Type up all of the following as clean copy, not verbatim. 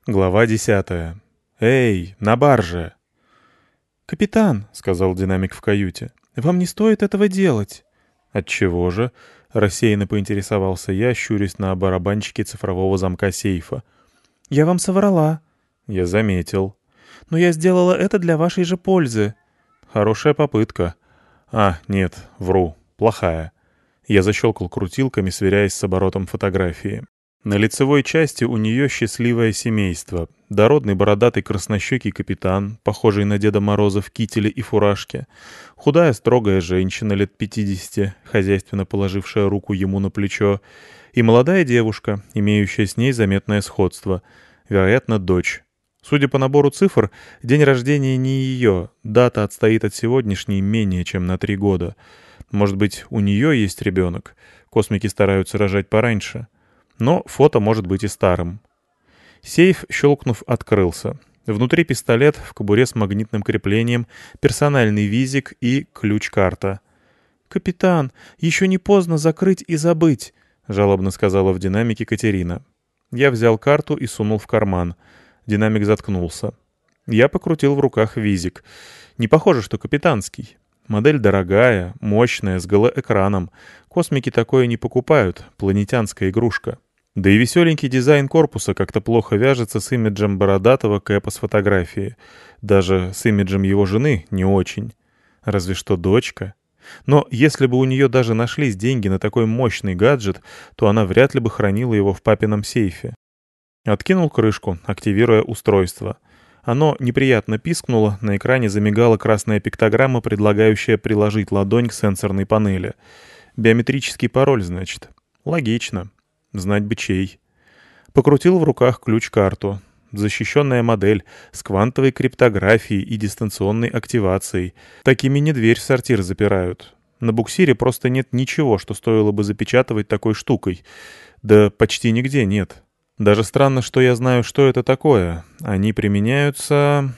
Глава 10. «Эй, на барже!» «Капитан», — сказал динамик в каюте, — «вам не стоит этого делать». «Отчего же?» — рассеянно поинтересовался я, щурясь на барабанчике цифрового замка сейфа. «Я вам соврала». «Я заметил». «Но я сделала это для вашей же пользы». «Хорошая попытка». Нет, вру. Плохая». Я защелкал крутилками, сверяясь с оборотом фотографии. На лицевой части у нее счастливое семейство. Дородный бородатый краснощекий капитан, похожий на Деда Мороза в кителе и фуражке. Худая строгая женщина лет 50, хозяйственно положившая руку ему на плечо. И молодая девушка, имеющая с ней заметное сходство. Вероятно, дочь. Судя по набору цифр, день рождения не ее, дата отстоит от сегодняшней менее чем на 3 года. Может быть, у нее есть ребенок? Космики стараются рожать пораньше. Но фото может быть и старым. Сейф, щелкнув, открылся. Внутри пистолет, в кобуре с магнитным креплением, персональный визик и ключ-карта. «Капитан, еще не поздно закрыть и забыть», — жалобно сказала в динамике Катерина. Я взял карту и сунул в карман. Динамик заткнулся. Я покрутил в руках визик. Не похоже, что капитанский. Модель дорогая, мощная, с голоэкраном. Космики такое не покупают, планетянская игрушка. Да и веселенький дизайн корпуса как-то плохо вяжется с имиджем бородатого Кэпа с фотографии. Даже с имиджем его жены не очень. Разве что дочка. Но если бы у нее даже нашлись деньги на такой мощный гаджет, то она вряд ли бы хранила его в папином сейфе. Откинул крышку, активируя устройство. Оно неприятно пискнуло, на экране замигала красная пиктограмма, предлагающая приложить ладонь к сенсорной панели. Биометрический пароль, значит. Логично. Знать бы чей. Покрутил в руках ключ-карту. Защищенная модель, с квантовой криптографией и дистанционной активацией. Такими не дверь в сортир запирают. На буксире просто нет ничего, что стоило бы запечатывать такой штукой. Да почти нигде нет. Даже странно, что я знаю, что это такое. Они применяются...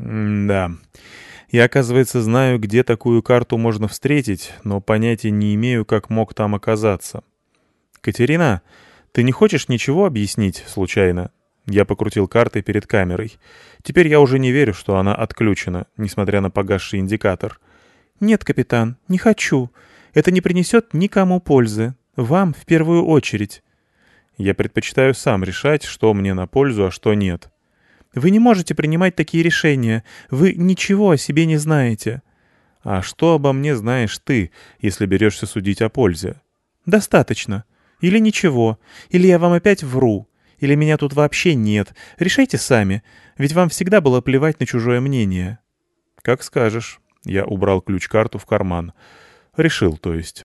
Да. Я, оказывается, знаю, где такую карту можно встретить, но понятия не имею, как мог там оказаться. «Катерина, ты не хочешь ничего объяснить, случайно?» Я покрутил картой перед камерой. Теперь я уже не верю, что она отключена, несмотря на погасший индикатор. «Нет, капитан, не хочу. Это не принесет никому пользы. Вам в первую очередь». Я предпочитаю сам решать, что мне на пользу, а что нет. «Вы не можете принимать такие решения. Вы ничего о себе не знаете». «А что обо мне знаешь ты, если берешься судить о пользе?» «Достаточно. Или ничего. Или я вам опять вру. Или меня тут вообще нет. Решайте сами. Ведь вам всегда было плевать на чужое мнение». «Как скажешь». Я убрал ключ-карту в карман. Решил, то есть.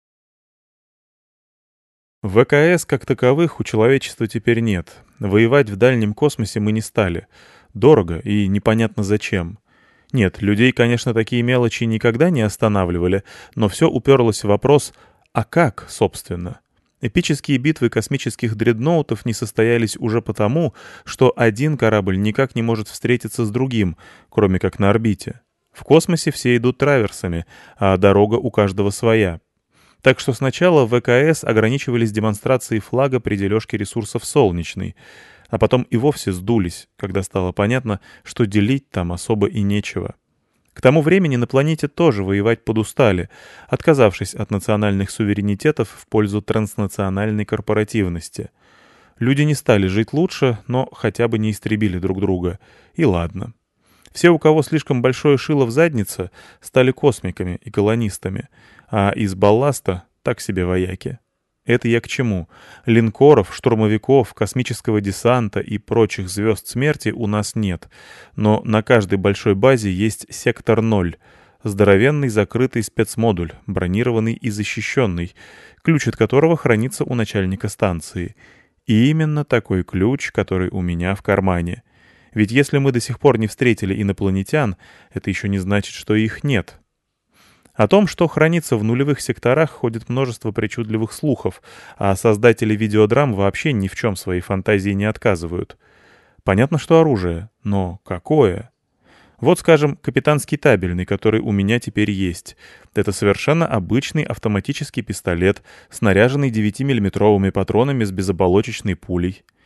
ВКС как таковых у человечества теперь нет. Воевать в дальнем космосе мы не стали. Дорого и непонятно зачем. Нет, людей, конечно, такие мелочи никогда не останавливали, но все уперлось в вопрос «а как, собственно?». Эпические битвы космических дредноутов не состоялись уже потому, что один корабль никак не может встретиться с другим, кроме как на орбите. В космосе все идут траверсами, а дорога у каждого своя. Так что сначала ВКС ограничивались демонстрацией флага при дележке ресурсов Солнечной, а потом и вовсе сдулись, когда стало понятно, что делить там особо и нечего. К тому времени на планете тоже воевать подустали, отказавшись от национальных суверенитетов в пользу транснациональной корпоративности. Люди не стали жить лучше, но хотя бы не истребили друг друга. И ладно. Все, у кого слишком большое шило в заднице, стали космиками и колонистами, а из балласта так себе вояки. Это я к чему? Линкоров, штурмовиков, космического десанта и прочих звезд смерти у нас нет. Но на каждой большой базе есть сектор 0. Здоровенный закрытый спецмодуль, бронированный и защищенный, ключ от которого хранится у начальника станции. И именно такой ключ, который у меня в кармане. Ведь если мы до сих пор не встретили инопланетян, это еще не значит, что их нет. О том, что хранится в нулевых секторах, ходит множество причудливых слухов, а создатели видеодрам вообще ни в чем своей фантазии не отказывают. Понятно, что оружие, но какое? Вот, скажем, капитанский табельный, который у меня теперь есть. Это совершенно обычный автоматический пистолет, снаряженный 9-миллиметровыми патронами с безоболочечной пулей.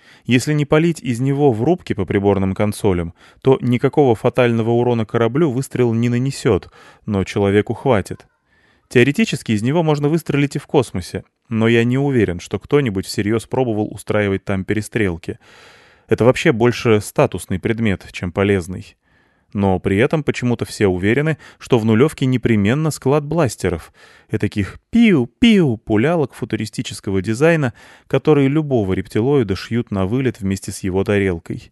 Если не палить из него в рубке по приборным консолям, то никакого фатального урона кораблю выстрел не нанесет, но человеку хватит. Теоретически из него можно выстрелить и в космосе, но я не уверен, что кто-нибудь всерьез пробовал устраивать там перестрелки. Это вообще больше статусный предмет, чем полезный. Но при этом почему-то все уверены, что в нулевке непременно склад бластеров, этаких пиу-пиу пулялок футуристического дизайна, которые любого рептилоида шьют на вылет вместе с его тарелкой.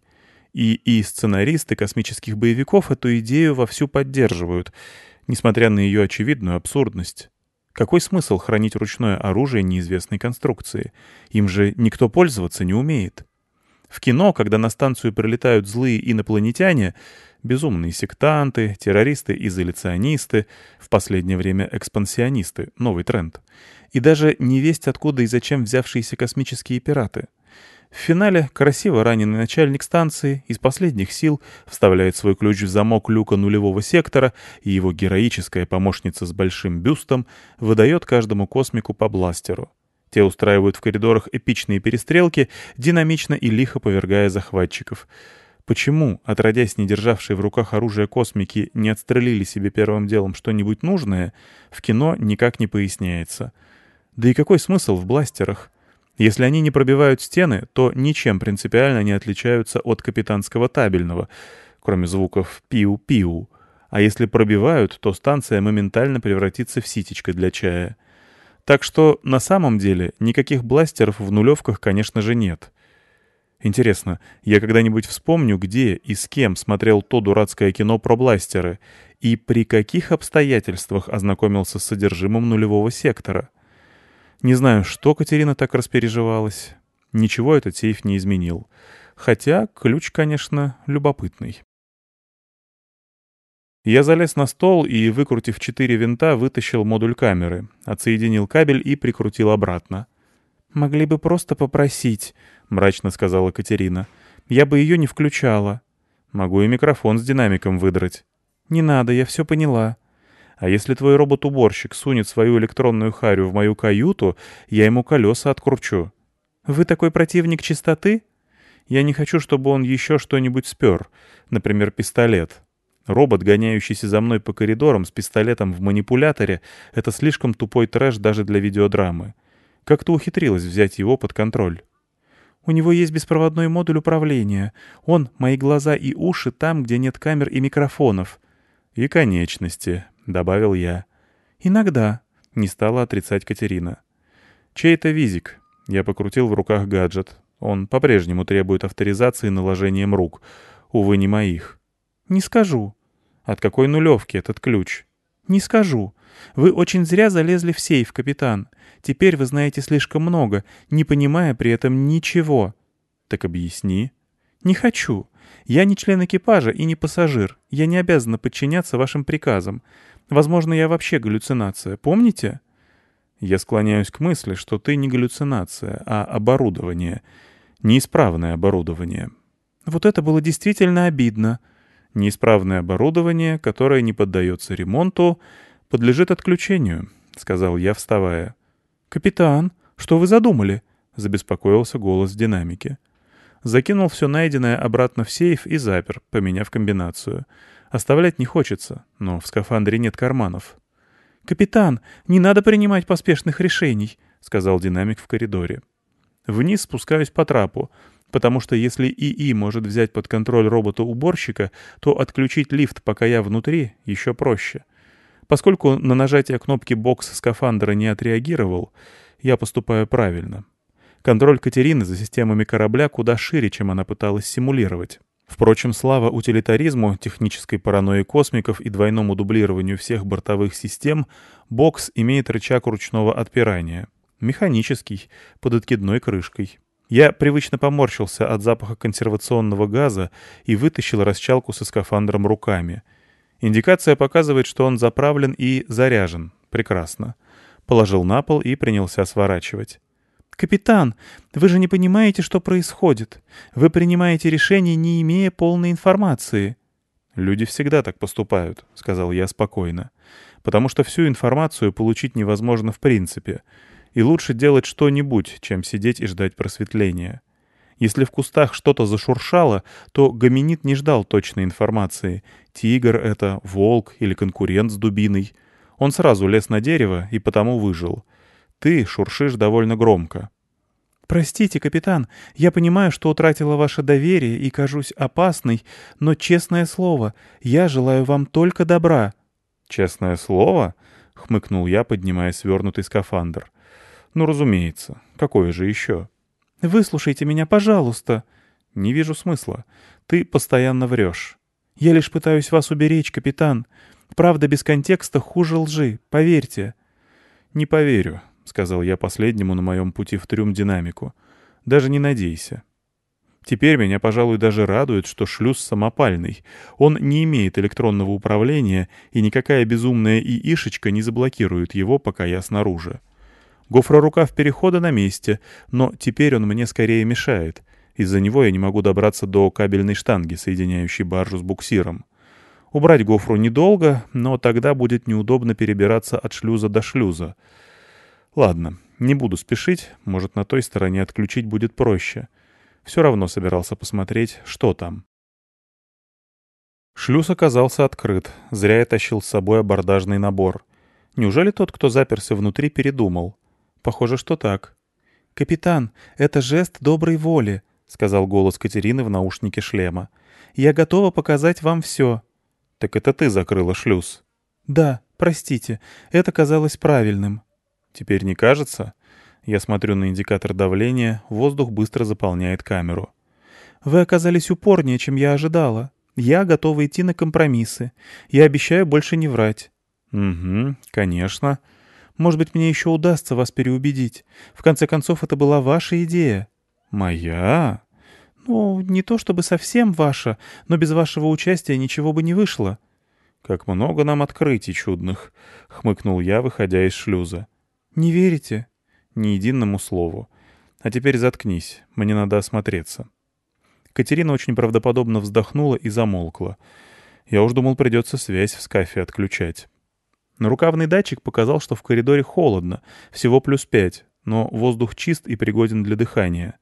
И сценаристы космических боевиков эту идею вовсю поддерживают, несмотря на ее очевидную абсурдность. Какой смысл хранить ручное оружие неизвестной конструкции? Им же никто пользоваться не умеет. В кино, когда на станцию прилетают злые инопланетяне, безумные сектанты, террористы-изоляционисты, в последнее время экспансионисты, новый тренд, и даже невесть откуда и зачем взявшиеся космические пираты. В финале красиво раненый начальник станции из последних сил вставляет свой ключ в замок люка нулевого сектора, и его героическая помощница с большим бюстом выдает каждому космику по бластеру. Те устраивают в коридорах эпичные перестрелки, динамично и лихо повергая захватчиков. Почему, отродясь не державшие в руках оружие космики, не отстрелили себе первым делом что-нибудь нужное, в кино никак не поясняется. Да и какой смысл в бластерах? Если они не пробивают стены, то ничем принципиально не отличаются от капитанского табельного, кроме звуков «пиу-пиу». А если пробивают, то станция моментально превратится в ситечко для чая. Так что на самом деле никаких бластеров в нулевках, конечно же, нет. Интересно, я когда-нибудь вспомню, где и с кем смотрел то дурацкое кино про бластеры и при каких обстоятельствах ознакомился с содержимым нулевого сектора? Не знаю, что Катерина так распереживалась. Ничего этот сейф не изменил. Хотя ключ, конечно, любопытный. Я залез на стол и, выкрутив 4 винта, вытащил модуль камеры, отсоединил кабель и прикрутил обратно. «Могли бы просто попросить», — мрачно сказала Катерина. «Я бы ее не включала». «Могу и микрофон с динамиком выдрать». «Не надо, я все поняла». «А если твой робот-уборщик сунет свою электронную харю в мою каюту, я ему колеса откручу». «Вы такой противник чистоты?» «Я не хочу, чтобы он еще что-нибудь спер, например, пистолет». Робот, гоняющийся за мной по коридорам с пистолетом в манипуляторе, это слишком тупой трэш даже для видеодрамы. Как ты ухитрилась взять его под контроль? У него есть беспроводной модуль управления. Он — мои глаза и уши там, где нет камер и микрофонов. И конечности, — добавил я. Иногда, — не стала отрицать Катерина. Чей это визик? Я покрутил в руках гаджет. Он по-прежнему требует авторизации наложением рук. Увы, не моих. «Не скажу». «От какой нулевки этот ключ?» «Не скажу. Вы очень зря залезли в сейф, капитан. Теперь вы знаете слишком много, не понимая при этом ничего». «Так объясни». «Не хочу. Я не член экипажа и не пассажир. Я не обязана подчиняться вашим приказам. Возможно, я вообще галлюцинация. Помните?» «Я склоняюсь к мысли, что ты не галлюцинация, а оборудование. Неисправное оборудование». «Вот это было действительно обидно». «Неисправное оборудование, которое не поддается ремонту, подлежит отключению», — сказал я, вставая. «Капитан, что вы задумали?» — забеспокоился голос в динамике. Закинул все найденное обратно в сейф и запер, поменяв комбинацию. Оставлять не хочется, но в скафандре нет карманов. «Капитан, не надо принимать поспешных решений», — сказал динамик в коридоре. Вниз спускаюсь по трапу, потому что если ИИ может взять под контроль робота-уборщика, то отключить лифт, пока я внутри, еще проще. Поскольку на нажатие кнопки бокс скафандра не отреагировал, я поступаю правильно. Контроль Катерины за системами корабля куда шире, чем она пыталась симулировать. Впрочем, слава утилитаризму, технической паранойи космиков и двойному дублированию всех бортовых систем, бокс имеет рычаг ручного отпирания. Механический, под откидной крышкой. Я привычно поморщился от запаха консервационного газа и вытащил расчалку со скафандром руками. Индикация показывает, что он заправлен и заряжен. Прекрасно. Положил на пол и принялся сворачивать. «Капитан, вы же не понимаете, что происходит. Вы принимаете решение, не имея полной информации». «Люди всегда так поступают», — сказал я спокойно. «Потому что всю информацию получить невозможно в принципе. И лучше делать что-нибудь, чем сидеть и ждать просветления. Если в кустах что-то зашуршало, то гоминид не ждал точной информации. Тигр это, волк или конкурент с дубиной. Он сразу лез на дерево и потому выжил. Ты шуршишь довольно громко. «Простите, капитан, я понимаю, что утратила ваше доверие и кажусь опасной, но, честное слово, я желаю вам только добра». «Честное слово?» — хмыкнул я, поднимая свернутый скафандр. «Ну, разумеется. Какое же еще?» «Выслушайте меня, пожалуйста». «Не вижу смысла. Ты постоянно врешь». «Я лишь пытаюсь вас уберечь, капитан. Правда без контекста хуже лжи, поверьте». «Не поверю», — сказал я последнему на моем пути в трюм динамику. «Даже не надейся». Теперь меня, пожалуй, даже радует, что шлюз самопальный. Он не имеет электронного управления, и никакая безумная ИИшечка не заблокирует его, пока я снаружи. Гофрорукав перехода на месте, но теперь он мне скорее мешает. Из-за него я не могу добраться до кабельной штанги, соединяющей баржу с буксиром. Убрать гофру недолго, но тогда будет неудобно перебираться от шлюза до шлюза. Ладно, не буду спешить, может, на той стороне отключить будет проще. Все равно собирался посмотреть, что там. Шлюз оказался открыт, зря я тащил с собой абордажный набор. Неужели тот, кто заперся внутри, передумал? Похоже, что так. «Капитан, это жест доброй воли», — сказал голос Катерины в наушнике шлема. «Я готова показать вам все». «Так это ты закрыла шлюз?» «Да, простите, это казалось правильным». «Теперь не кажется?» Я смотрю на индикатор давления, воздух быстро заполняет камеру. «Вы оказались упорнее, чем я ожидала. Я готова идти на компромиссы. Я обещаю больше не врать». «Угу, конечно». «Может быть, мне еще удастся вас переубедить. В конце концов, это была ваша идея». «Моя?» «Ну, не то чтобы совсем ваша, но без вашего участия ничего бы не вышло». «Как много нам открытий чудных», — хмыкнул я, выходя из шлюза. «Не верите?» «Ни единому слову. А теперь заткнись, мне надо осмотреться». Катерина очень правдоподобно вздохнула и замолкла. Я уж думал, придется связь в скафе отключать. Нарукавный датчик показал, что в коридоре холодно, всего +5, но воздух чист и пригоден для дыхания.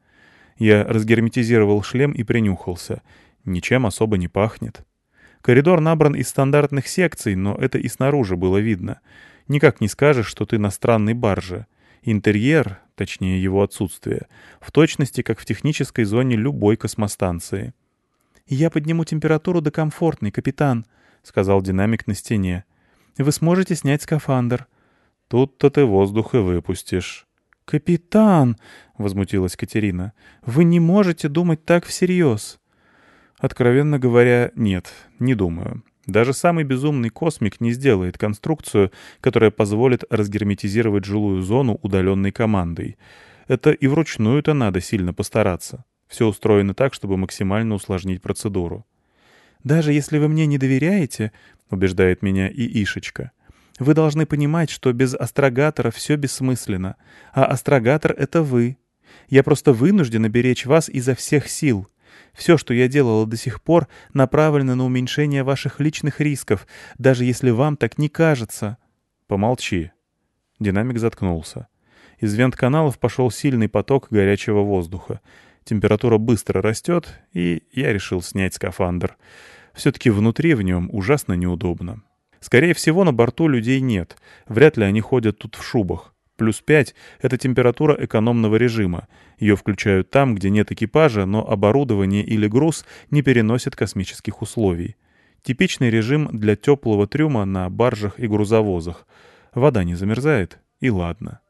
Я разгерметизировал шлем и принюхался. Ничем особо не пахнет. Коридор набран из стандартных секций, но это и снаружи было видно. Никак не скажешь, что ты на странной барже. Интерьер, точнее его отсутствие, в точности, как в технической зоне любой космостанции. «Я подниму температуру до комфортной, капитан», — сказал динамик на стене. «Вы сможете снять скафандр». «Тут-то ты воздух и выпустишь». «Капитан!» — возмутилась Катерина. «Вы не можете думать так всерьез». Откровенно говоря, нет, не думаю. Даже самый безумный космик не сделает конструкцию, которая позволит разгерметизировать жилую зону удаленной командой. Это и вручную-то надо сильно постараться. Все устроено так, чтобы максимально усложнить процедуру. «Даже если вы мне не доверяете, — убеждает меня ИИшечка, — вы должны понимать, что без астрогатора все бессмысленно, а астрогатор — это вы. Я просто вынуждена беречь вас изо всех сил. Все, что я делала до сих пор, направлено на уменьшение ваших личных рисков, даже если вам так не кажется». «Помолчи». Динамик заткнулся. Из вент-каналов пошел сильный поток горячего воздуха. Температура быстро растет, и я решил снять скафандр. Все-таки внутри в нем ужасно неудобно. Скорее всего, на борту людей нет. Вряд ли они ходят тут в шубах. +5 — это температура экономного режима. Ее включают там, где нет экипажа, но оборудование или груз не переносят космических условий. Типичный режим для теплого трюма на баржах и грузовозах. Вода не замерзает, и ладно.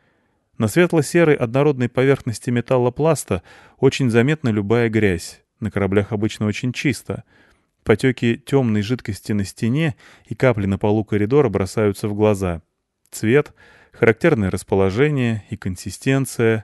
На светло-серой однородной поверхности металлопласта очень заметна любая грязь. На кораблях обычно очень чисто. Потеки темной жидкости на стене и капли на полу коридора бросаются в глаза. Цвет, характерное расположение и консистенция.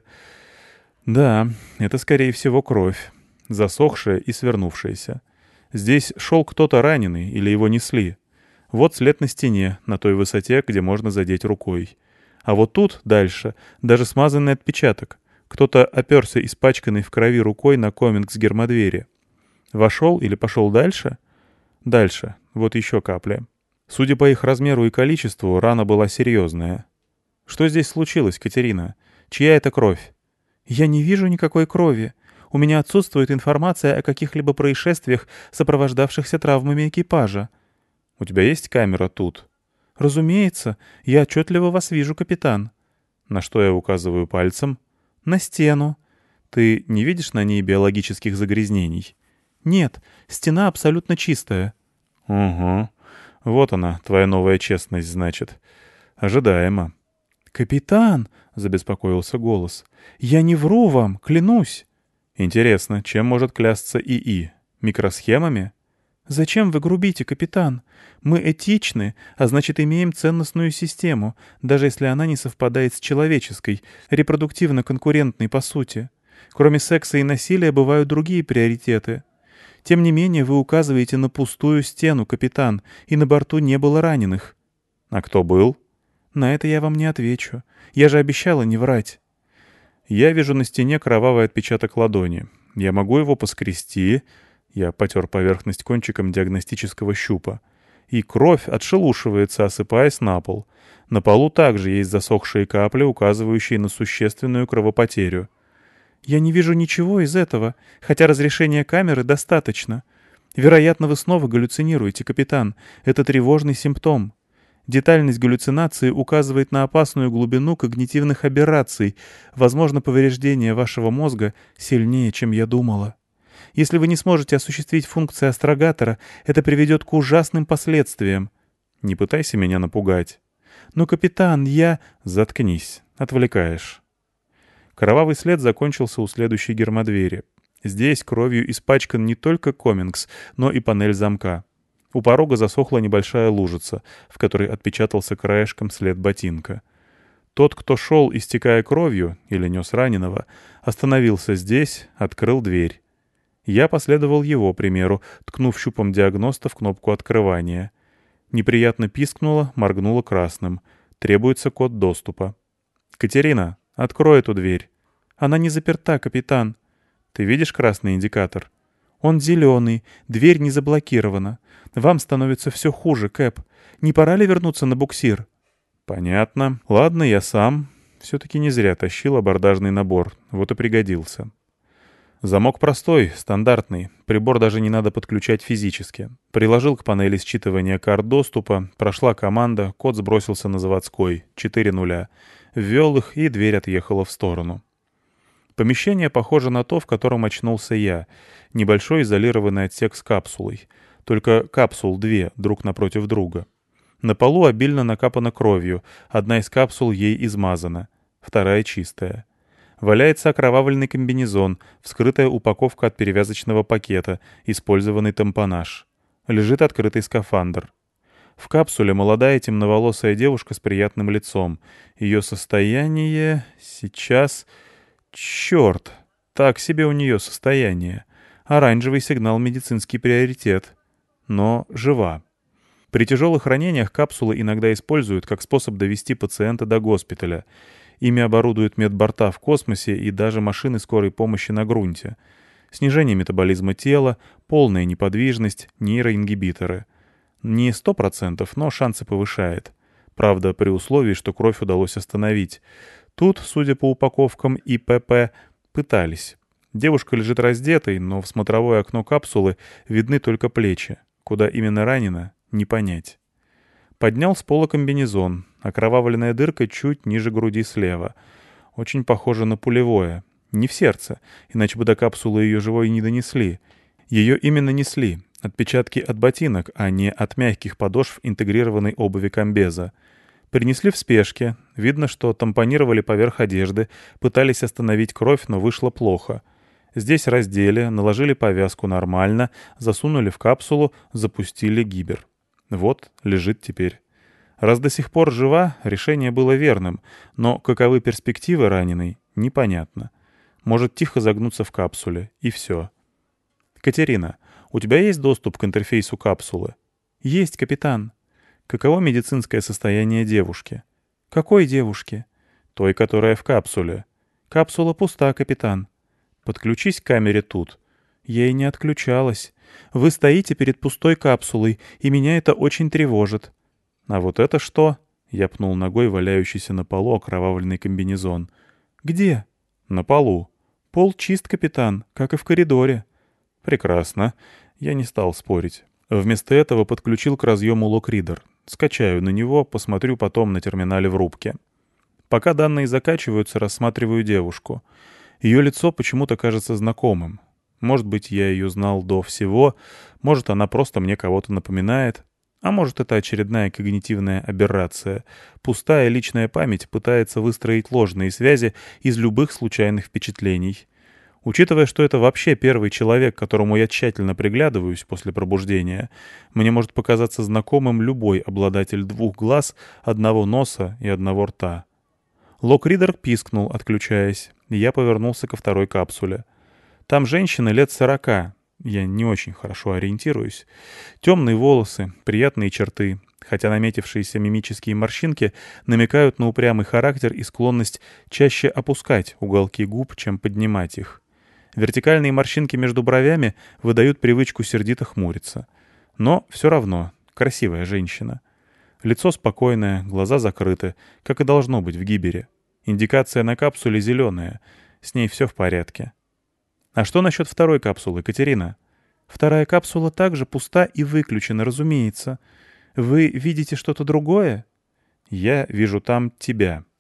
Да, это, скорее всего, кровь. Засохшая и свернувшаяся. Здесь шел кто-то раненый или его несли. Вот след на стене, на той высоте, где можно задеть рукой. А вот тут, дальше, даже смазанный отпечаток. Кто-то оперся испачканной в крови рукой на коминг с гермодвери. Вошел или пошел дальше? Дальше. Вот еще капля. Судя по их размеру и количеству, рана была серьезная. Что здесь случилось, Катерина? Чья это кровь? «Я не вижу никакой крови. У меня отсутствует информация о каких-либо происшествиях, сопровождавшихся травмами экипажа». «У тебя есть камера тут?» «Разумеется. Я отчетливо вас вижу, капитан». На что я указываю пальцем? «На стену». «Ты не видишь на ней биологических загрязнений?» «Нет, стена абсолютно чистая». «Угу. Вот она, твоя новая честность, значит. Ожидаемо». «Капитан!» — забеспокоился голос. «Я не вру вам, клянусь!» «Интересно, чем может клясться ИИ? Микросхемами?» «Зачем вы грубите, капитан? Мы этичны, а значит, имеем ценностную систему, даже если она не совпадает с человеческой, репродуктивно-конкурентной по сути. Кроме секса и насилия бывают другие приоритеты. Тем не менее, вы указываете на пустую стену, капитан, и на борту не было раненых». «А кто был?» «На это я вам не отвечу. Я же обещала не врать». «Я вижу на стене кровавый отпечаток ладони. Я могу его поскрести...» Я потер поверхность кончиком диагностического щупа. И кровь отшелушивается, осыпаясь на пол. На полу также есть засохшие капли, указывающие на существенную кровопотерю. «Я не вижу ничего из этого, хотя разрешения камеры достаточно. Вероятно, вы снова галлюцинируете, капитан. Это тревожный симптом. Детальность галлюцинации указывает на опасную глубину когнитивных аберраций. Возможно, повреждение вашего мозга сильнее, чем я думала. Если вы не сможете осуществить функции астрогатора, это приведет к ужасным последствиям». «Не пытайся меня напугать». «Но, капитан, я...» «Заткнись. Отвлекаешь». Кровавый след закончился у следующей гермодвери. Здесь кровью испачкан не только комингс, но и панель замка. У порога засохла небольшая лужица, в которой отпечатался краешком след ботинка. Тот, кто шел, истекая кровью, или нес раненого, остановился здесь, открыл дверь. Я последовал его примеру, ткнув щупом диагноста в кнопку открывания. Неприятно пискнуло, моргнуло красным. Требуется код доступа. «Катерина, открой эту дверь». «Она не заперта, капитан». «Ты видишь красный индикатор?» «Он зеленый, дверь не заблокирована. Вам становится все хуже, Кэп. Не пора ли вернуться на буксир?» «Понятно. Ладно, я сам. Все-таки не зря тащил абордажный набор. Вот и пригодился». Замок простой, стандартный. Прибор даже не надо подключать физически. Приложил к панели считывания карт доступа, прошла команда, код сбросился на заводской, 4 нуля. Ввел их, и дверь отъехала в сторону. Помещение похоже на то, в котором очнулся я. Небольшой изолированный отсек с капсулой. Только капсул 2, друг напротив друга. На полу обильно накапано кровью, одна из капсул ей измазана, вторая чистая. Валяется окровавленный комбинезон, вскрытая упаковка от перевязочного пакета, использованный тампонаж. Лежит открытый скафандр. В капсуле молодая темноволосая девушка с приятным лицом. Ее состояние... сейчас... Черт! Так себе у нее состояние. Оранжевый сигнал медицинский приоритет. Но жива. При тяжелых ранениях капсулы иногда используют как способ довести пациента до госпиталя. Ими оборудуют медборта в космосе и даже машины скорой помощи на грунте. Снижение метаболизма тела, полная неподвижность, нейроингибиторы. Не 100%, но шансы повышает. Правда, при условии, что кровь удалось остановить. Тут, судя по упаковкам ИПП, пытались. Девушка лежит раздетой, но в смотровое окно капсулы видны только плечи. Куда именно ранена, не понять. Поднял с пола комбинезон. Окровавленная дырка чуть ниже груди слева. Очень похоже на пулевое. Не в сердце, иначе бы до капсулы ее живой не донесли. Ее именно несли. Отпечатки от ботинок, а не от мягких подошв интегрированной обуви комбеза. Принесли в спешке. Видно, что тампонировали поверх одежды, пытались остановить кровь, но вышло плохо. Здесь раздели, наложили повязку нормально, засунули в капсулу, запустили гибер. Вот, лежит теперь. Раз до сих пор жива, решение было верным, но каковы перспективы раненой, непонятно. Может тихо загнуться в капсуле, и все. «Катерина, у тебя есть доступ к интерфейсу капсулы?» «Есть, капитан». «Каково медицинское состояние девушки?» «Какой девушки?» «Той, которая в капсуле». «Капсула пуста, капитан». «Подключись к камере тут». «Я и не отключалась. Вы стоите перед пустой капсулой, и меня это очень тревожит». «А вот это что?» — я пнул ногой валяющийся на полу окровавленный комбинезон. «Где?» «На полу. «Пол чист, капитан, как и в коридоре». «Прекрасно». Я не стал спорить. Вместо этого подключил к разъему локридер. Скачаю на него, посмотрю потом на терминале в рубке. Пока данные закачиваются, рассматриваю девушку. Ее лицо почему-то кажется знакомым. Может быть, я ее знал до всего, может, она просто мне кого-то напоминает, а может, это очередная когнитивная аберрация. Пустая личная память пытается выстроить ложные связи из любых случайных впечатлений. Учитывая, что это вообще первый человек, к которому я тщательно приглядываюсь после пробуждения, мне может показаться знакомым любой обладатель 2 глаз, 1 носа и 1 рта. Локридер пискнул, отключаясь, и я повернулся ко второй капсуле. Там женщина лет 40, я не очень хорошо ориентируюсь. Темные волосы, приятные черты, хотя наметившиеся мимические морщинки намекают на упрямый характер и склонность чаще опускать уголки губ, чем поднимать их. Вертикальные морщинки между бровями выдают привычку сердито хмуриться. Но все равно красивая женщина. Лицо спокойное, глаза закрыты, как и должно быть в Гибере. Индикация на капсуле зеленая, с ней все в порядке. А что насчет второй капсулы, Катерина? Вторая капсула также пуста и выключена, разумеется. Вы видите что-то другое? Я вижу там тебя.